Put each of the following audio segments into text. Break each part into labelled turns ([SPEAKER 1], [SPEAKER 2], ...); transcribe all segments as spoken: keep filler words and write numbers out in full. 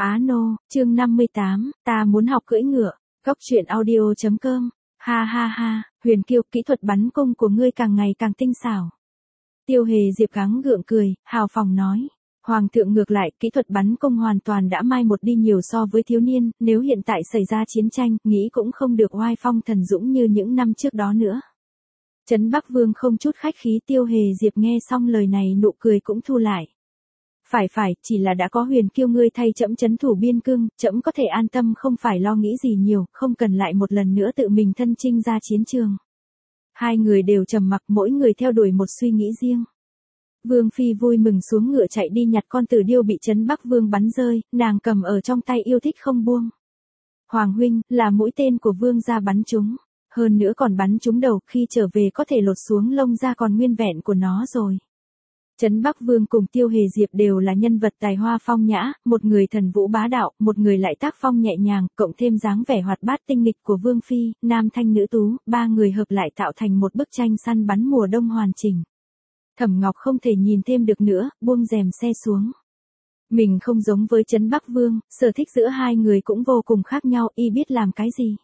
[SPEAKER 1] Á nô, chương năm mươi tám, ta muốn học cưỡi ngựa. Góc truyện audio chấm com. Ha ha ha, Huyền Kiêu, kỹ thuật bắn cung của ngươi càng ngày càng tinh xảo. Tiêu Hề Diệp gắng gượng cười, hào phóng nói. Hoàng thượng ngược lại, kỹ thuật bắn cung hoàn toàn đã mai một đi nhiều so với thiếu niên, nếu hiện tại xảy ra chiến tranh, nghĩ cũng không được oai phong thần dũng như những năm trước đó nữa. Trấn Bắc Vương không chút khách khí. Tiêu Hề Diệp nghe xong lời này nụ cười cũng thu lại. Phải phải, chỉ là đã có Huyền Kiêu ngươi thay trẫm trấn thủ biên cương, trẫm có thể an tâm không phải lo nghĩ gì nhiều, không cần lại một lần nữa tự mình thân chinh ra chiến trường. Hai người đều trầm mặc, mỗi người theo đuổi một suy nghĩ riêng. Vương Phi vui mừng xuống ngựa chạy đi nhặt con tử điêu bị Trấn Bắc Vương bắn rơi, nàng cầm ở trong tay yêu thích không buông. Hoàng huynh, là mũi tên của Vương gia bắn trúng, hơn nữa còn bắn trúng đầu, khi trở về có thể lột xuống lông ra còn nguyên vẹn của nó rồi. Trấn Bắc Vương cùng Tiêu Hề Diệp đều là nhân vật tài hoa phong nhã, một người thần vũ bá đạo, một người lại tác phong nhẹ nhàng, cộng thêm dáng vẻ hoạt bát tinh nghịch của Vương Phi, nam thanh nữ tú, ba người hợp lại tạo thành một bức tranh săn bắn mùa đông hoàn chỉnh. Thẩm Ngọc không thể nhìn thêm được nữa, buông rèm xe xuống. Mình không giống với Trấn Bắc Vương, sở thích giữa hai người cũng vô cùng khác nhau, y biết làm cái gì.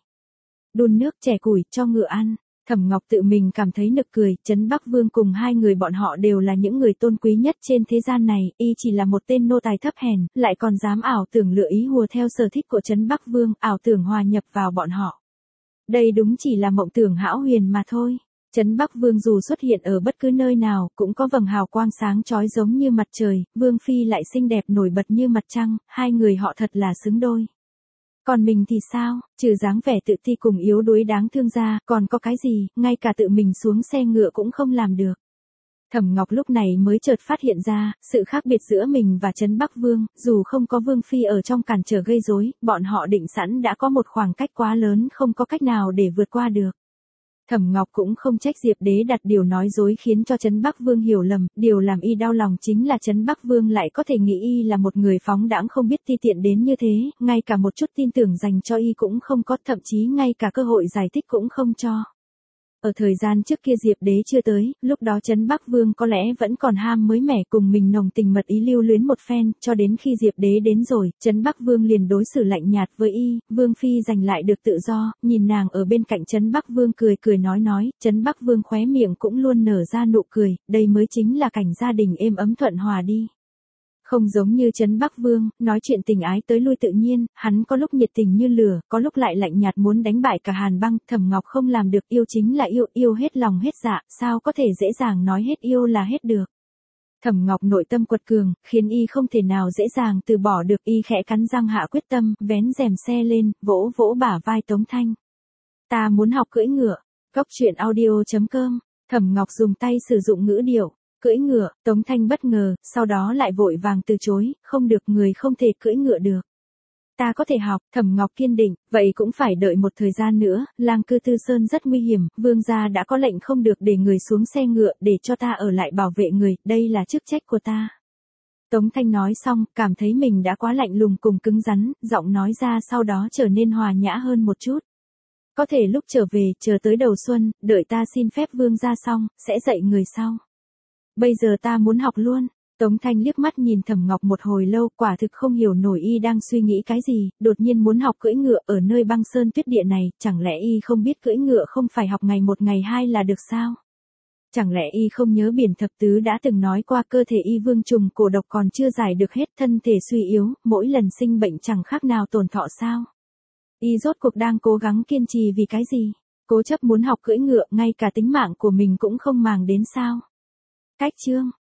[SPEAKER 1] Đun nước chẻ củi cho ngựa ăn. Thẩm Ngọc tự mình cảm thấy nực cười, Trấn Bắc Vương cùng hai người bọn họ đều là những người tôn quý nhất trên thế gian này, y chỉ là một tên nô tài thấp hèn, lại còn dám ảo tưởng lựa ý hùa theo sở thích của Trấn Bắc Vương, ảo tưởng hòa nhập vào bọn họ. Đây đúng chỉ là mộng tưởng hão huyền mà thôi. Trấn Bắc Vương dù xuất hiện ở bất cứ nơi nào, cũng có vầng hào quang sáng chói giống như mặt trời, Vương Phi lại xinh đẹp nổi bật như mặt trăng, hai người họ thật là xứng đôi. Còn mình thì sao, trừ dáng vẻ tự ti cùng yếu đuối đáng thương ra, còn có cái gì, ngay cả tự mình xuống xe ngựa cũng không làm được. Thẩm Ngọc lúc này mới chợt phát hiện ra, sự khác biệt giữa mình và Trấn Bắc Vương, dù không có Vương Phi ở trong cản trở gây rối, bọn họ định sẵn đã có một khoảng cách quá lớn không có cách nào để vượt qua được. Thẩm Ngọc cũng không trách Diệp Đế đặt điều nói dối khiến cho Trấn Bắc Vương hiểu lầm, điều làm y đau lòng chính là Trấn Bắc Vương lại có thể nghĩ y là một người phóng đãng không biết ti tiện đến như thế, ngay cả một chút tin tưởng dành cho y cũng không có, thậm chí ngay cả cơ hội giải thích cũng không cho. Ở thời gian trước kia Diệp Đế chưa tới, lúc đó Trấn Bắc Vương có lẽ vẫn còn ham mới mẻ cùng mình nồng tình mật ý lưu luyến một phen, cho đến khi Diệp Đế đến rồi, Trấn Bắc Vương liền đối xử lạnh nhạt với y, Vương Phi giành lại được tự do, nhìn nàng ở bên cạnh Trấn Bắc Vương cười cười nói nói, Trấn Bắc Vương khóe miệng cũng luôn nở ra nụ cười, đây mới chính là cảnh gia đình êm ấm thuận hòa đi. Không giống như Trấn Bắc Vương, nói chuyện tình ái tới lui tự nhiên, hắn có lúc nhiệt tình như lửa, có lúc lại lạnh nhạt muốn đánh bại cả Hàn Băng, Thẩm Ngọc không làm được, yêu chính là yêu, yêu hết lòng hết dạ, sao có thể dễ dàng nói hết yêu là hết được. Thẩm Ngọc nội tâm quật cường, khiến y không thể nào dễ dàng từ bỏ được, y khẽ cắn răng hạ quyết tâm, vén rèm xe lên, vỗ vỗ bả vai Tống Thanh. Ta muốn học cưỡi ngựa. Góc truyện audio chấm com. Thẩm Ngọc dùng tay sử dụng ngữ điệu. Cưỡi ngựa, Tống Thanh bất ngờ, sau đó lại vội vàng từ chối, không được, người không thể cưỡi ngựa được. Ta có thể học, Thẩm Ngọc kiên định, vậy cũng phải đợi một thời gian nữa, lang cư Tư Sơn rất nguy hiểm, vương gia đã có lệnh không được để người xuống xe ngựa, để cho ta ở lại bảo vệ người, đây là chức trách của ta. Tống Thanh nói xong, cảm thấy mình đã quá lạnh lùng cùng cứng rắn, giọng nói ra sau đó trở nên hòa nhã hơn một chút. Có thể lúc trở về, chờ tới đầu xuân, đợi ta xin phép vương gia xong, sẽ dạy người sau. Bây giờ ta muốn học luôn. Tống Thanh liếc mắt nhìn Thẩm Ngọc một hồi lâu, quả thực không hiểu nổi y đang suy nghĩ cái gì, đột nhiên muốn học cưỡi ngựa ở nơi băng sơn tuyết địa này, chẳng lẽ y không biết cưỡi ngựa không phải học ngày một ngày hai là được sao? Chẳng lẽ y không nhớ Biển Thập Tứ đã từng nói qua cơ thể y vương trùng cổ độc còn chưa giải được hết, thân thể suy yếu, mỗi lần sinh bệnh chẳng khác nào tổn thọ sao? Y rốt cuộc đang cố gắng kiên trì vì cái gì? Cố chấp muốn học cưỡi ngựa, ngay cả tính mạng của mình cũng không màng đến sao? Cách chương